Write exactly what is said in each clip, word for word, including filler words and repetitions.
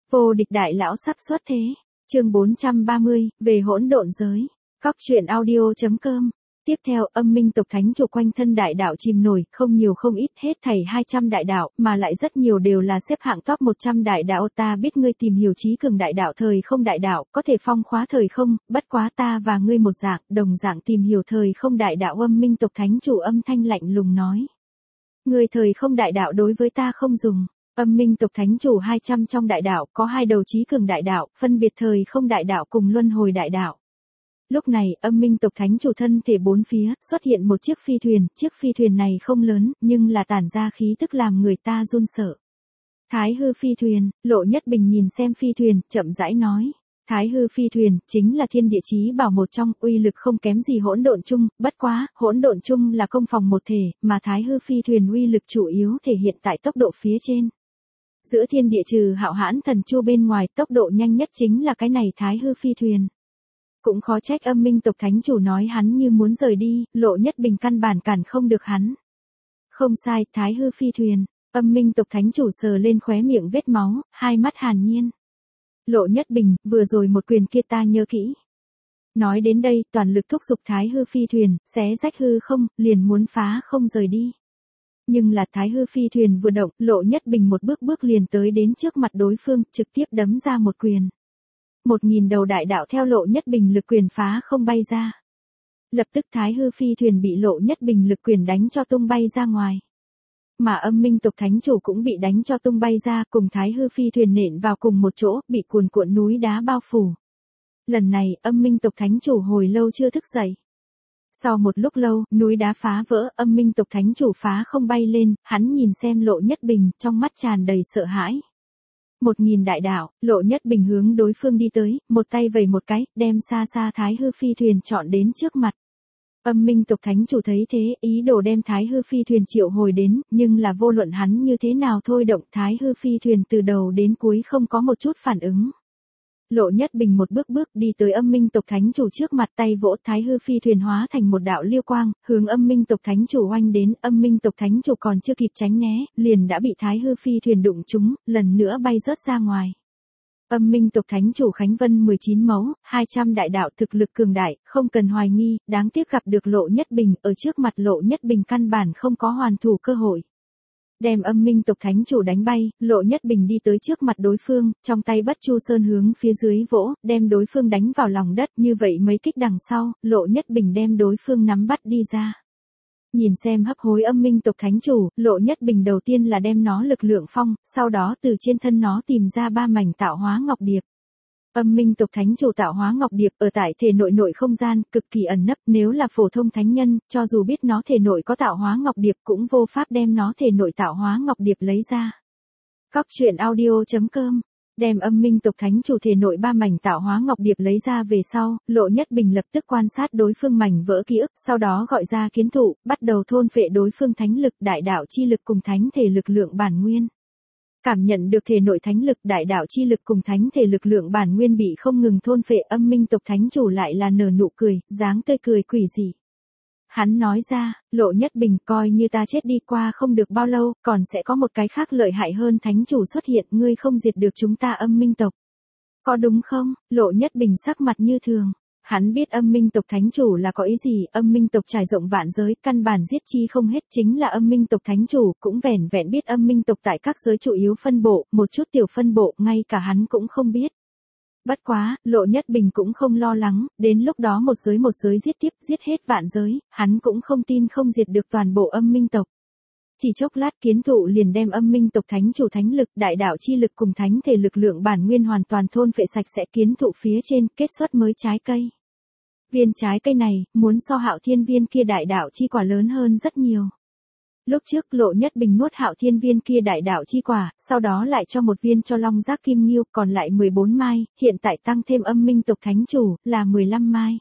Vô địch đại lão sắp xuất thế. Chương bốn trăm ba mươi, về hỗn độn giới. Cóc truyện audio.com. Tiếp theo, âm minh tộc thánh chủ quanh thân đại đạo chìm nổi, không nhiều không ít, hết thảy hai trăm đại đạo, mà lại rất nhiều đều là xếp hạng top một trăm đại đạo. Ta biết ngươi tìm hiểu trí cường đại đạo thời không đại đạo, có thể phong khóa thời không, bất quá ta và ngươi một dạng, đồng dạng tìm hiểu thời không đại đạo. Âm minh tộc thánh chủ âm thanh lạnh lùng nói. Ngươi thời không đại đạo đối với ta không dùng. Âm minh tộc thánh chủ hai trăm trong đại đạo, có hai đầu trí cường đại đạo, phân biệt thời không đại đạo cùng luân hồi đại đạo. Lúc này, âm minh tộc thánh chủ thân thể bốn phía, xuất hiện một chiếc phi thuyền, chiếc phi thuyền này không lớn, nhưng là tản ra khí tức làm người ta run sợ. Thái hư phi thuyền, Lộ Nhất Bình nhìn xem phi thuyền, chậm rãi nói. Thái hư phi thuyền, chính là thiên địa chí bảo một trong, uy lực không kém gì hỗn độn chung, bất quá, hỗn độn chung là công phòng một thể, mà thái hư phi thuyền uy lực chủ yếu thể hiện tại tốc độ phía trên. Giữa thiên địa trừ hạo hãn thần chu bên ngoài, tốc độ nhanh nhất chính là cái này thái hư phi thuyền. Cũng khó trách âm minh tộc thánh chủ nói hắn như muốn rời đi, Lộ Nhất Bình căn bản cản không được hắn. Không sai, thái hư phi thuyền, âm minh tộc thánh chủ sờ lên khóe miệng vết máu, hai mắt hàn nhiên. Lộ Nhất Bình, vừa rồi một quyền kia ta nhớ kỹ. Nói đến đây, toàn lực thúc giục thái hư phi thuyền, xé rách hư không, liền muốn phá không rời đi. Nhưng là thái hư phi thuyền vừa động, Lộ Nhất Bình một bước bước liền tới đến trước mặt đối phương, trực tiếp đấm ra một quyền. Một nghìn đầu đại đạo theo Lộ Nhất Bình lực quyền phá không bay ra. Lập tức thái hư phi thuyền bị Lộ Nhất Bình lực quyền đánh cho tung bay ra ngoài. Mà âm minh tộc thánh chủ cũng bị đánh cho tung bay ra, cùng thái hư phi thuyền nện vào cùng một chỗ, bị cuồn cuộn núi đá bao phủ. Lần này, âm minh tộc thánh chủ hồi lâu chưa thức dậy. Sau một lúc lâu, núi đá phá vỡ, âm minh tộc thánh chủ phá không bay lên, hắn nhìn xem Lộ Nhất Bình, trong mắt tràn đầy sợ hãi. Một nghìn đại đạo, Lộ Nhất Bình hướng đối phương đi tới, một tay vẩy một cái, đem xa xa thái hư phi thuyền chọn đến trước mặt. Âm minh tộc thánh chủ thấy thế, ý đồ đem thái hư phi thuyền triệu hồi đến, nhưng là vô luận hắn như thế nào thôi động thái hư phi thuyền từ đầu đến cuối không có một chút phản ứng. Lộ Nhất Bình một bước bước đi tới âm minh tộc thánh chủ trước mặt, tay vỗ thái hư phi thuyền hóa thành một đạo liêu quang, hướng âm minh tộc thánh chủ oanh đến. Âm minh tộc thánh chủ còn chưa kịp tránh né, liền đã bị thái hư phi thuyền đụng trúng, lần nữa bay rớt ra ngoài. Âm minh tộc thánh chủ Khánh Vân mười chín mấu, hai trăm đại đạo thực lực cường đại, không cần hoài nghi, đáng tiếc gặp được Lộ Nhất Bình, ở trước mặt Lộ Nhất Bình căn bản không có hoàn thủ cơ hội. Đem âm minh tộc thánh chủ đánh bay, Lộ Nhất Bình đi tới trước mặt đối phương, trong tay Bất Chu Sơn hướng phía dưới vỗ, đem đối phương đánh vào lòng đất, như vậy mấy kích đằng sau, Lộ Nhất Bình đem đối phương nắm bắt đi ra. Nhìn xem hấp hối âm minh tộc thánh chủ, Lộ Nhất Bình đầu tiên là đem nó lực lượng phong, sau đó từ trên thân nó tìm ra ba mảnh tạo hóa ngọc điệp. Âm minh tộc thánh chủ tạo hóa ngọc điệp ở tại thể nội nội không gian, cực kỳ ẩn nấp, nếu là phổ thông thánh nhân, cho dù biết nó thể nội có tạo hóa ngọc điệp cũng vô pháp đem nó thể nội tạo hóa ngọc điệp lấy ra. Cóc truyện audio.com. Đem âm minh tộc thánh chủ thể nội ba mảnh tạo hóa ngọc điệp lấy ra về sau, Lộ Nhất Bình lập tức quan sát đối phương mảnh vỡ ký ức, sau đó gọi ra kiến thụ, bắt đầu thôn phệ đối phương thánh lực, đại đạo chi lực cùng thánh thể lực lượng bản nguyên. Cảm nhận được thể nội thánh lực, đại đạo chi lực cùng thánh thể lực lượng bản nguyên bị không ngừng thôn phệ, âm minh tộc thánh chủ lại là nở nụ cười, dáng tươi cười quỷ dị. Hắn nói ra, Lộ Nhất Bình, coi như ta chết đi, qua không được bao lâu, còn sẽ có một cái khác lợi hại hơn thánh chủ xuất hiện, ngươi không diệt được chúng ta âm minh tộc. Có đúng không? Lộ Nhất Bình sắc mặt như thường. Hắn biết âm minh tộc thánh chủ là có ý gì, âm minh tộc trải rộng vạn giới, căn bản giết chi không hết, chính là âm minh tộc thánh chủ, cũng vẻn vẹn biết âm minh tộc tại các giới chủ yếu phân bộ, một chút tiểu phân bộ, ngay cả hắn cũng không biết. Bất quá, Lộ Nhất Bình cũng không lo lắng, đến lúc đó một giới một giới giết tiếp, giết hết vạn giới, hắn cũng không tin không diệt được toàn bộ âm minh tộc. Chỉ chốc lát kiến thụ liền đem âm minh tộc thánh chủ thánh lực, đại đạo chi lực cùng thánh thể lực lượng bản nguyên hoàn toàn thôn phệ sạch sẽ, kiến thụ phía trên, kết xuất mới trái cây. Viên trái cây này, muốn so Hạo Thiên viên kia đại đạo chi quả lớn hơn rất nhiều. Lúc trước Lộ Nhất Bình nuốt Hạo Thiên viên kia đại đạo chi quả, sau đó lại cho một viên cho Long Giác Kim Nghiêu, còn lại mười bốn mai, hiện tại tăng thêm âm minh tộc thánh chủ, là mười lăm mai.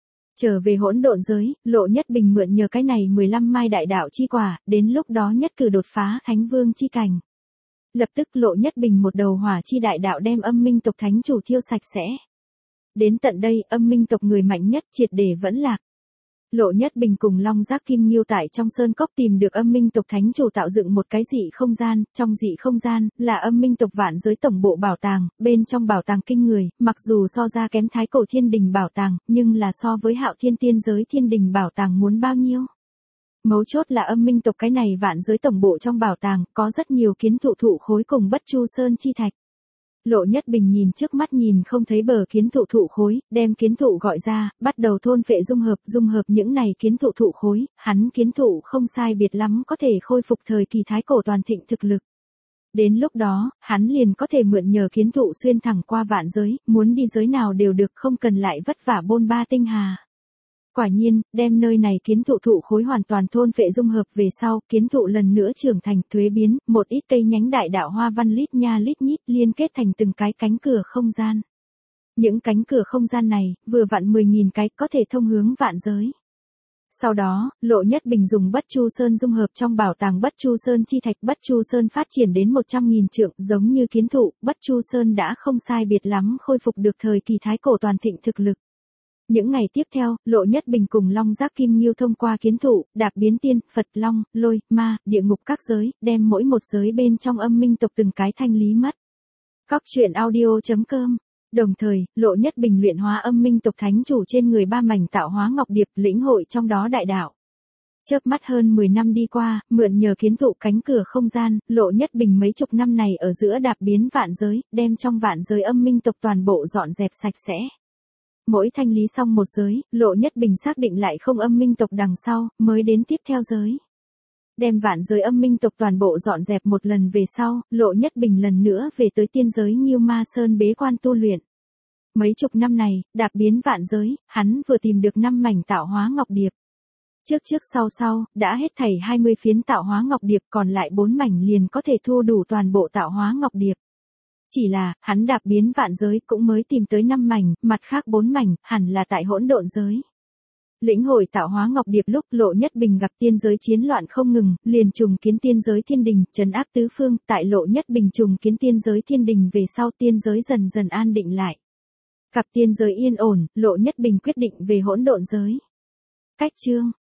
Trở về hỗn độn giới, Lộ Nhất Bình mượn nhờ cái này mười lăm mai đại đạo chi quả, đến lúc đó nhất cử đột phá thánh vương chi cảnh. Lập tức Lộ Nhất Bình một đầu hỏa chi đại đạo đem âm minh tộc thánh chủ thiêu sạch sẽ. Đến tận đây, âm minh tộc người mạnh nhất triệt để vẫn lạc. Lộ Nhất Bình cùng Long Giác Kim Nghiêu tại trong sơn cốc tìm được âm minh tộc thánh chủ tạo dựng một cái dị không gian, trong dị không gian, là âm minh tộc vạn giới tổng bộ bảo tàng, bên trong bảo tàng kinh người, mặc dù so ra kém thái cổ thiên đình bảo tàng, nhưng là so với hạo thiên tiên giới thiên đình bảo tàng muốn bao nhiêu. Mấu chốt là âm minh tộc cái này vạn giới tổng bộ trong bảo tàng, có rất nhiều kiến thụ thụ khối cùng bất chu sơn chi thạch. Lộ Nhất Bình nhìn trước mắt nhìn không thấy bờ kiến thụ thụ khối, đem kiến thụ gọi ra, bắt đầu thôn phệ dung hợp, dung hợp những này kiến thụ thụ khối, hắn kiến thụ không sai biệt lắm có thể khôi phục thời kỳ thái cổ toàn thịnh thực lực. Đến lúc đó, hắn liền có thể mượn nhờ kiến thụ xuyên thẳng qua vạn giới, muốn đi giới nào đều được không cần lại vất vả bôn ba tinh hà. Quả nhiên, đem nơi này kiến thụ thụ khối hoàn toàn thôn phệ dung hợp về sau, kiến thụ lần nữa trưởng thành, thuế biến, một ít cây nhánh đại đạo hoa văn lít nha lít nhít liên kết thành từng cái cánh cửa không gian. Những cánh cửa không gian này, vừa vặn mười nghìn cái có thể thông hướng vạn giới. Sau đó, Lộ Nhất Bình dùng Bất Chu Sơn dung hợp trong bảo tàng Bất Chu Sơn chi thạch, Bất Chu Sơn phát triển đến một trăm nghìn trượng, giống như kiến thụ, Bất Chu Sơn đã không sai biệt lắm khôi phục được thời kỳ thái cổ toàn thịnh thực lực. Những ngày tiếp theo, Lộ Nhất Bình cùng Long Giác Kim Nghiêu thông qua kiến thụ, đạp biến tiên, Phật, Long, Lôi, Ma, địa ngục các giới, đem mỗi một giới bên trong âm minh tộc từng cái thanh lý mất. Cóc truyện audio chấm com. Đồng thời, Lộ Nhất Bình luyện hóa âm minh tộc thánh chủ trên người ba mảnh tạo hóa ngọc điệp, lĩnh hội trong đó đại đạo. Chớp mắt hơn mười năm đi qua, mượn nhờ kiến thụ cánh cửa không gian, Lộ Nhất Bình mấy chục năm này ở giữa đạp biến vạn giới, đem trong vạn giới âm minh tộc toàn bộ dọn dẹp sạch sẽ. Mỗi thanh lý xong một giới, Lộ Nhất Bình xác định lại không âm minh tộc đằng sau, mới đến tiếp theo giới. Đem vạn giới âm minh tộc toàn bộ dọn dẹp một lần về sau, Lộ Nhất Bình lần nữa về tới tiên giới Nghiêu Ma Sơn bế quan tu luyện. Mấy chục năm này, đạp biến vạn giới, hắn vừa tìm được năm mảnh tạo hóa ngọc điệp. Trước trước sau sau, đã hết thảy hai mươi phiến tạo hóa ngọc điệp, còn lại bốn mảnh liền có thể thu đủ toàn bộ tạo hóa ngọc điệp. Chỉ là, hắn đạp biến vạn giới cũng mới tìm tới năm mảnh, mặt khác bốn mảnh, hẳn là tại hỗn độn giới. Lĩnh hội tạo hóa ngọc điệp lúc Lộ Nhất Bình gặp tiên giới chiến loạn không ngừng, liền trùng kiến tiên giới thiên đình, trấn áp tứ phương, tại Lộ Nhất Bình trùng kiến tiên giới thiên đình về sau tiên giới dần dần an định lại. Gặp tiên giới yên ổn, Lộ Nhất Bình quyết định về hỗn độn giới. Cách chương